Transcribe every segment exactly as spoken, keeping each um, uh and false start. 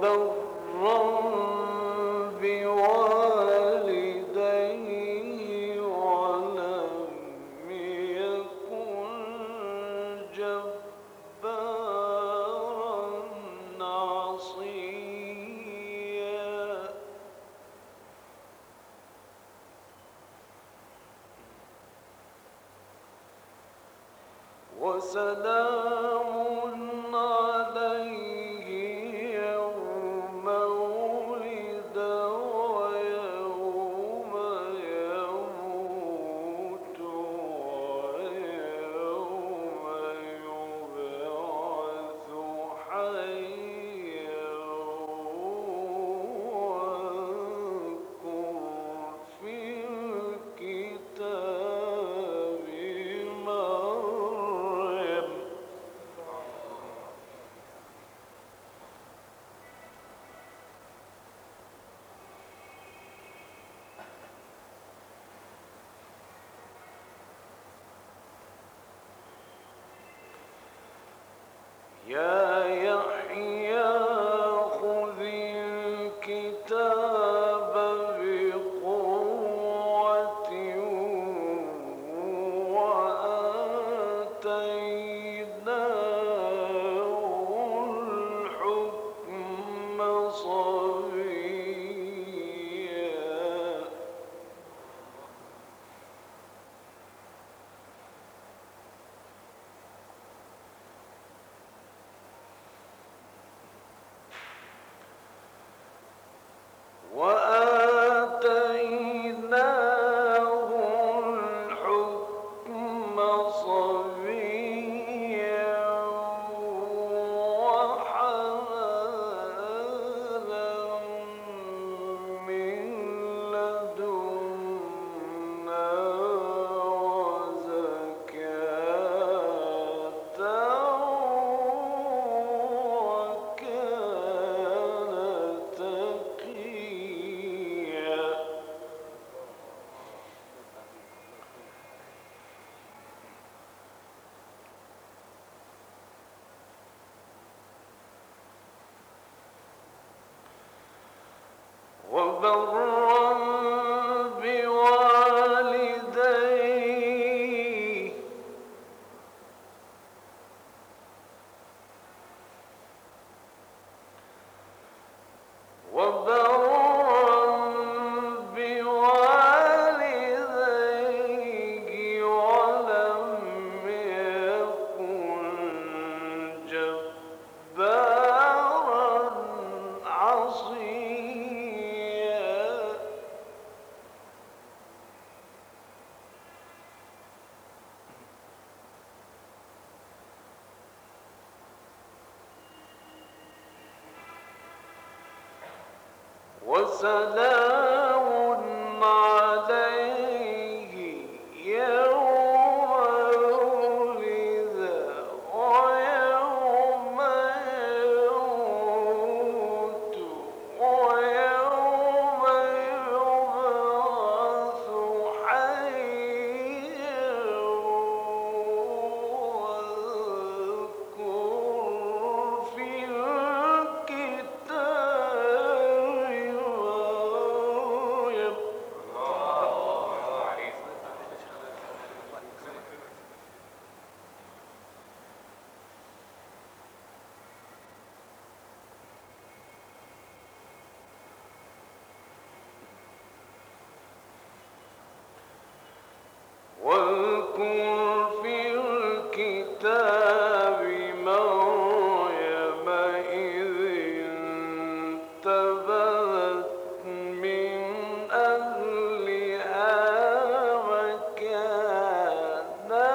بوالديه ولم يكن جبارا عصيا. وسلام عليه يوم ولد ويوم يموت ويوم يبعث حيا. واذكر في الكتاب مريم. يا يحيى خذ الكتاب بقوة وآتيناه الحكم صبيا. وآتيناه الحكم صبيا وحنانا من لدنا وزكاة وكان تقيا. وبرا بوالديه وبرا بوالديه ولم يكن جبارا عصيا. وسلام عليه يوم ولد ويوم يموت ويوم يبعث حيا. واذكر في الكتاب مريم. واذكر في الكتاب مريم إذ انتبذت من أهلها مكانا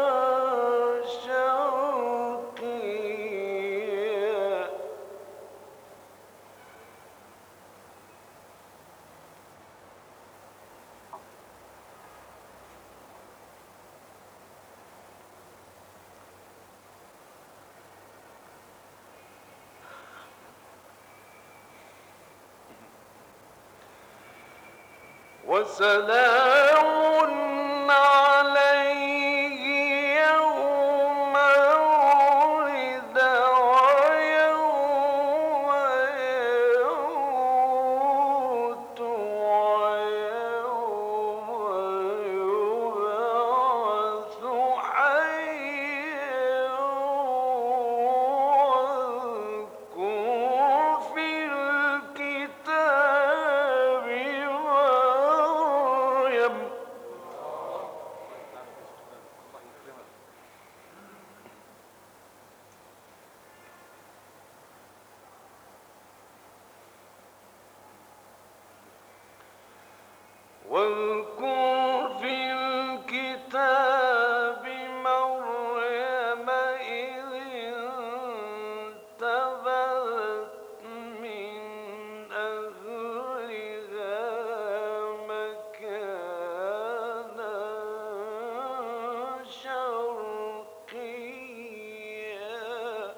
شرقيا. وسلام عليه يوم ولد ويوم واذكر في الكتاب مريم إذ انتبذت من أهلها مكانا شرقيا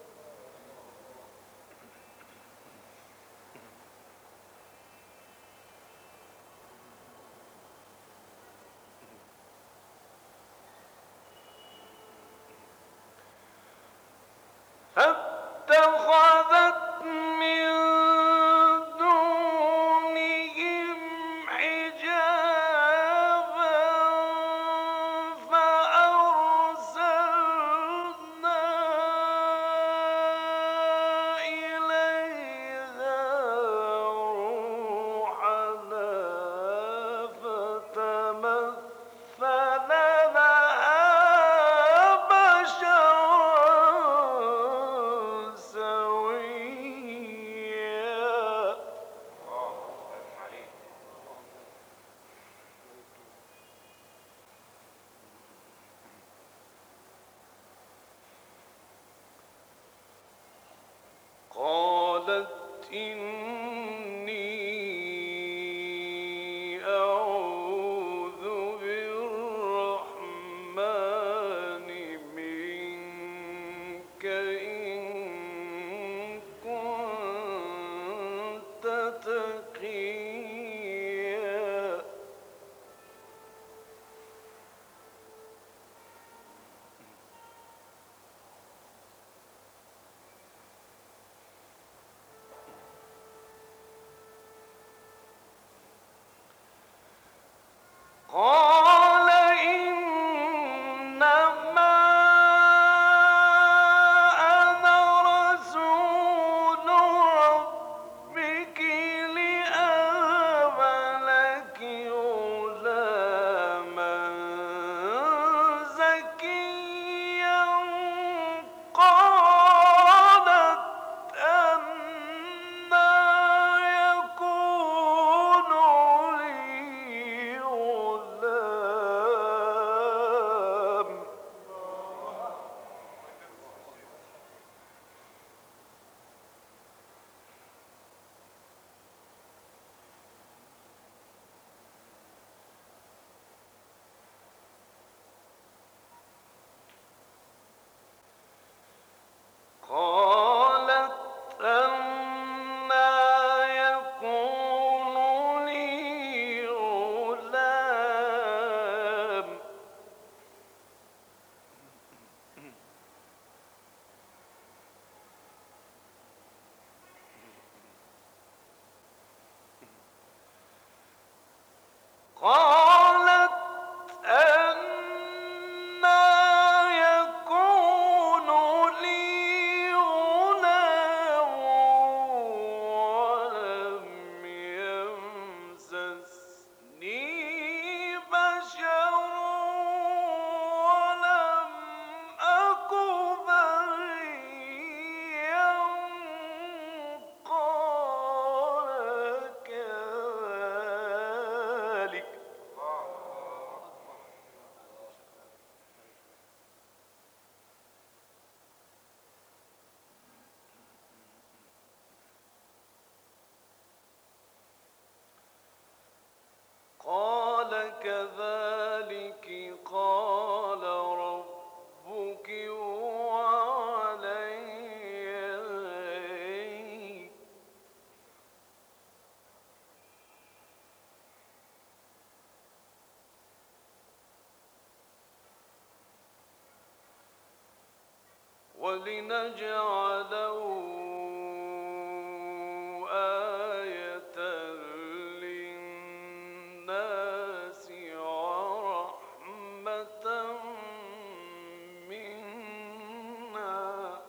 فاتخذت من دونهم حجابا فأرسلنا إليها روحنا فتمثل لها بشرا سويا قالت إني أعوذ بالرحمن منك إن كنت تقيا قال إنما أنا رسول ربك لأهب لك غلاما زكيا قالت أنى يكون لي غلام قالت أنى يكون لي غلام قالت أنى يكون لي غلام ولم يمسسني بشر ولم أك بغيا قال كذلك قال كذلك قال ربك هو علي هين ولنجعله آية للناس ورحمة منا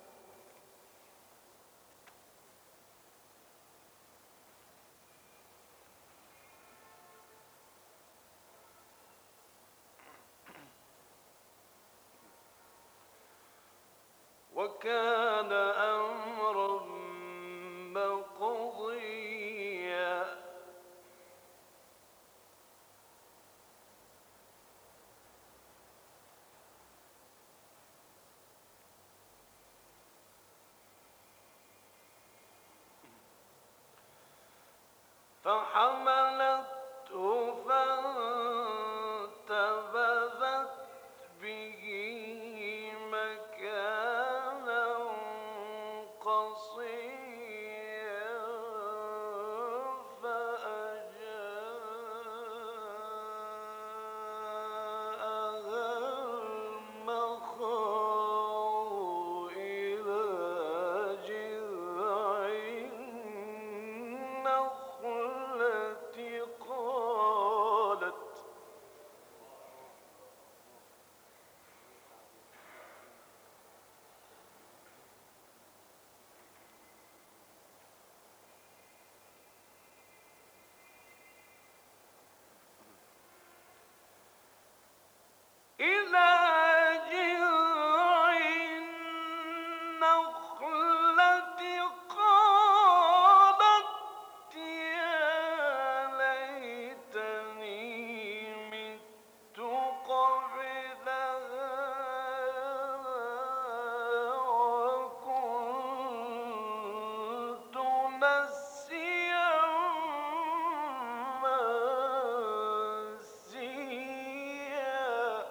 وكان أمرا مقضيا فحملته فانتبذت به مكانا قصيا فأجاءها المخاض إلى جذع النخلة قالت إلى جذع النخلة قالت يا ليتني مت قبل هذا وكنت نسيا منسيا.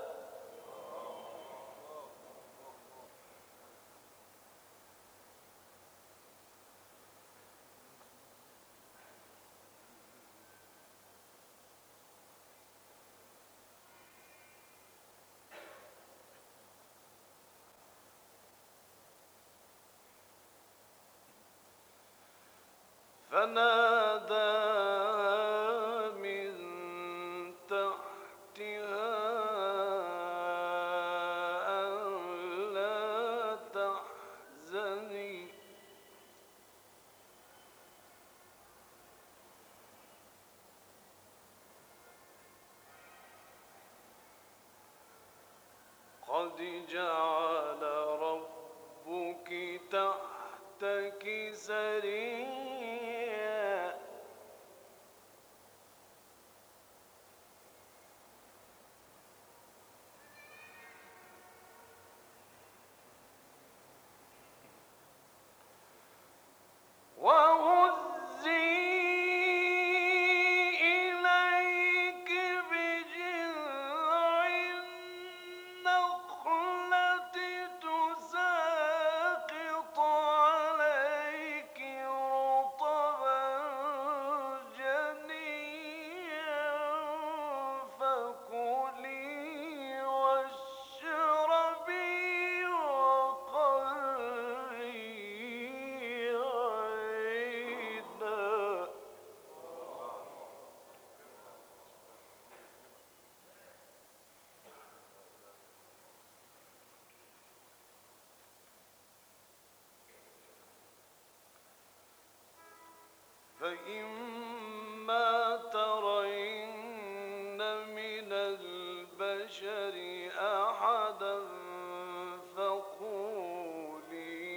فناداها من تحتها ألا تحزني قد جعل ربك تحتك سريا وهزي إليك بجذع النخلة تساقط عليك رطبا جنيا فكلي واشربي وقري عينا فإما ترين من البشر أحدا فقولي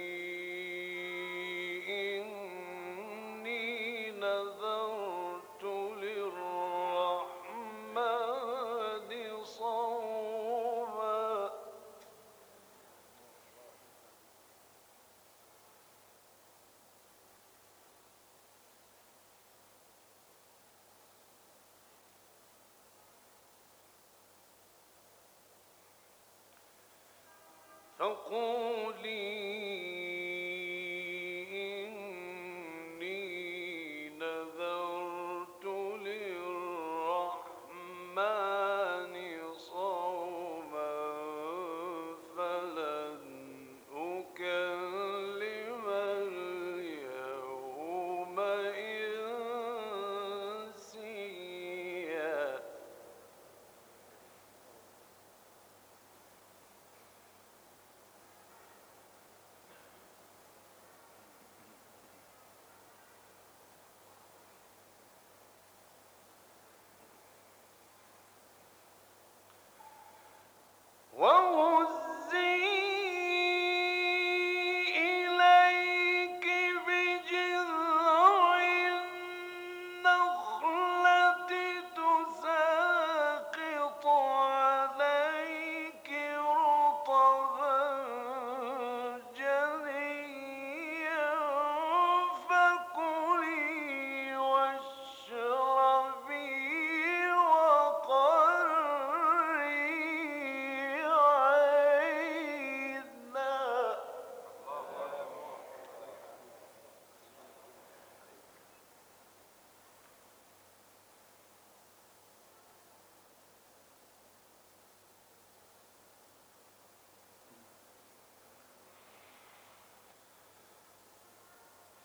إني نذرت للرحمن صوما فقولي إني نذرت للرحمن صوما فلن أكلم اليوم إنسيا.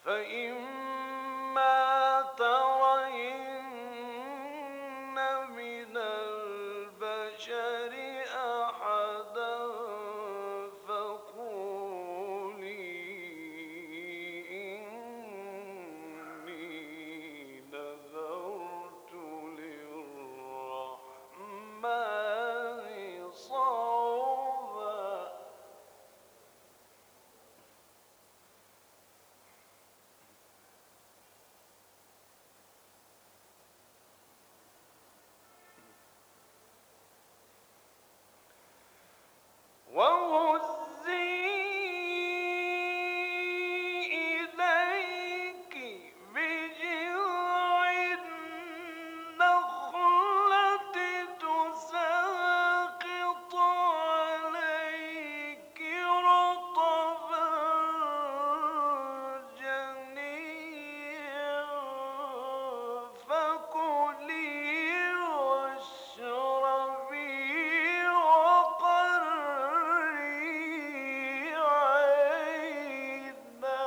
فإما ترين من البشر أحدا فقولي إني نذرت للرحمن صوما. وهزي إليك بجذع النخلة تساقط عليك رطبا جنيا فكلي واشربي وقري عينا.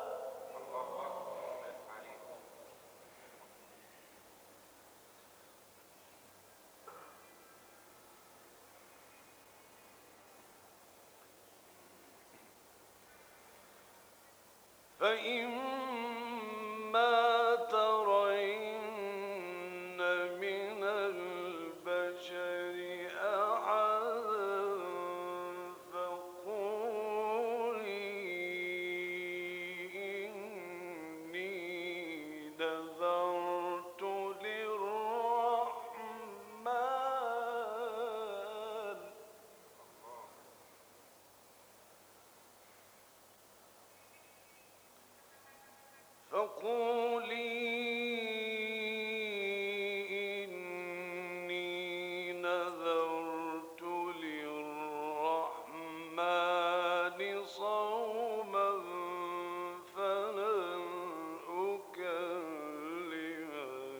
فإما ترين من البشر أحدا فقولي إني نذرت للرحمن فقولي إني نذرت للرحمن صوما فلن أكلم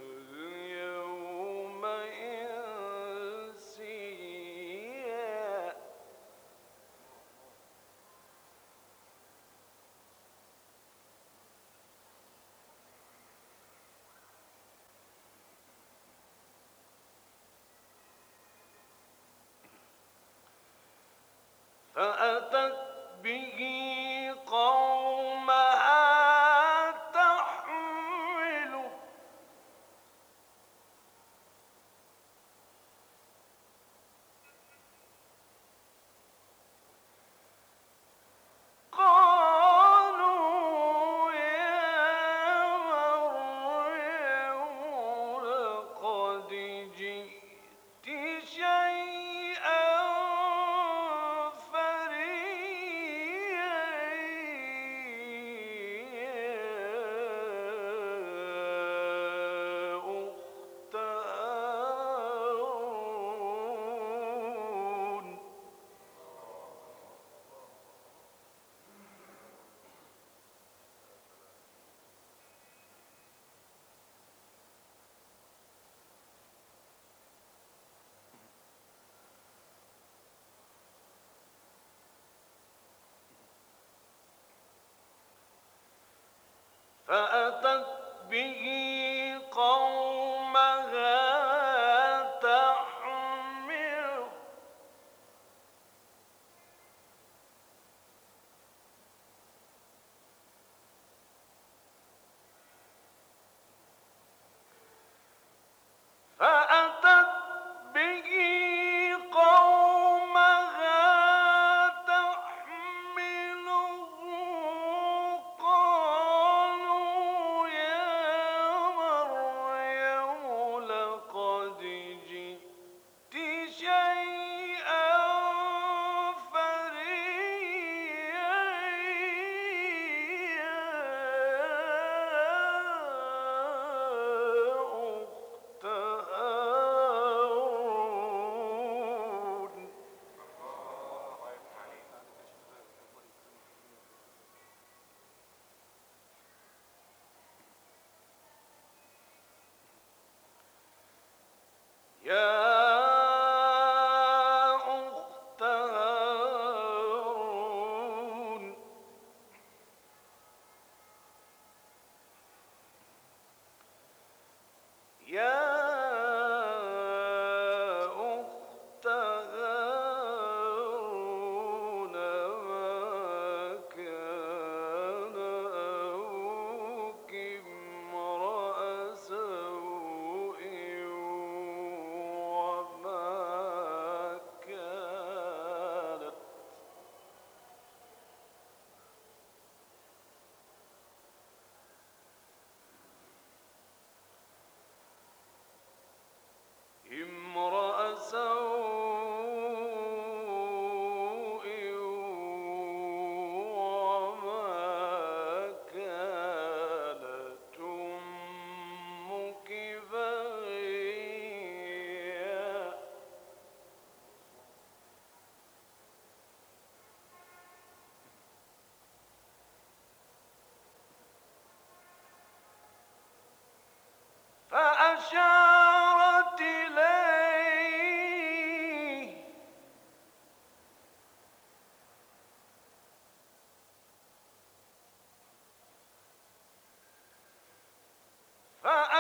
اليوم إنسيا. فأتت به قومها تحمله قالوا يا مريم لقد جئت شيئا فريا.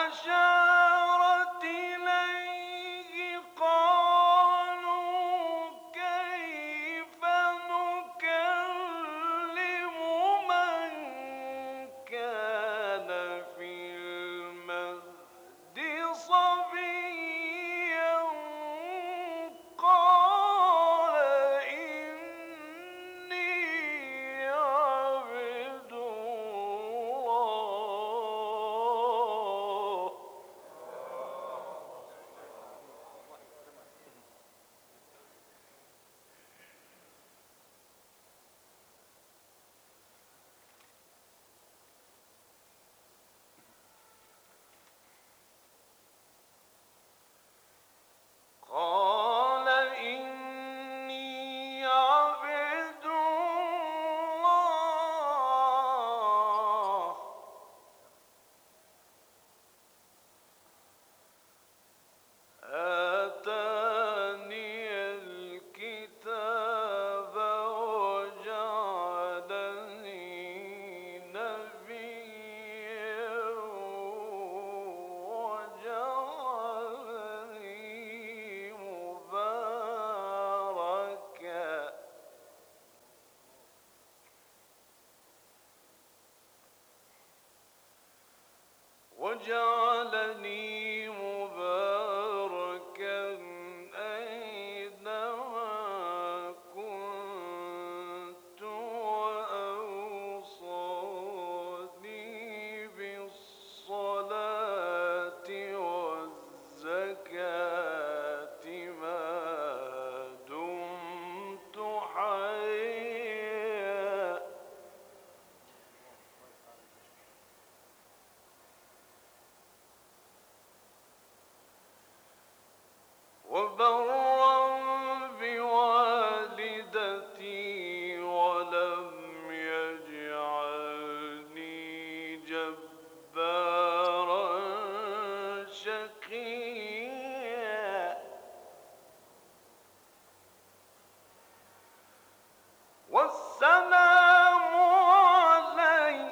أشارت إليه قالوا كيف نكلم من كان في المهد صبيا قال إني عبد الله قال إني عبد الله آتاني الكتاب وجعلني نبيا وجعلني مباركا وجعلني مباركا أينما كنت وأوصاني بالصلاة والزكاة ما دمت حيا وبرا بوالدتي ولم يجعلني جبارا شقيا والسلام علي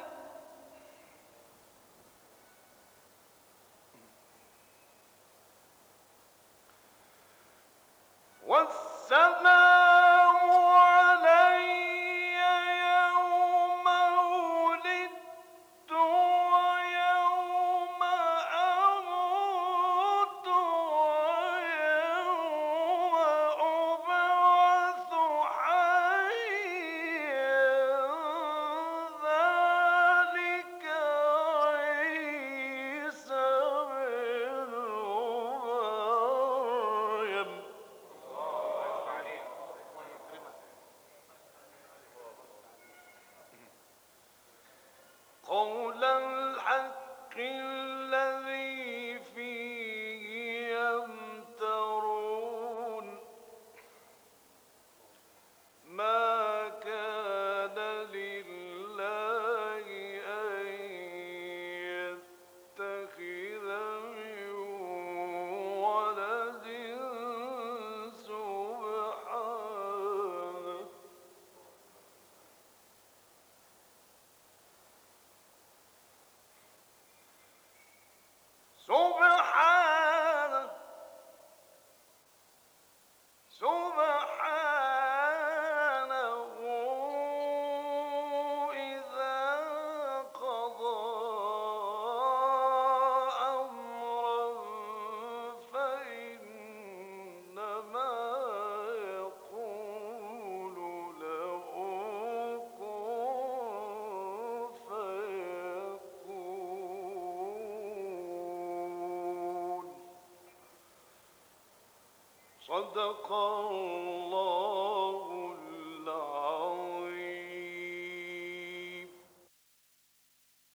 والسلام علي يوم ولدت ويوم أموت ويوم أبعث حيا ذلك عيسى بن مريم قول الحق الذي فيه يمترون ما كان لله أن يتخذ من ولد سبحانه سبحانه سبحانه إذا قضى أمرا فإنما يقول له كن فيكون صدق الله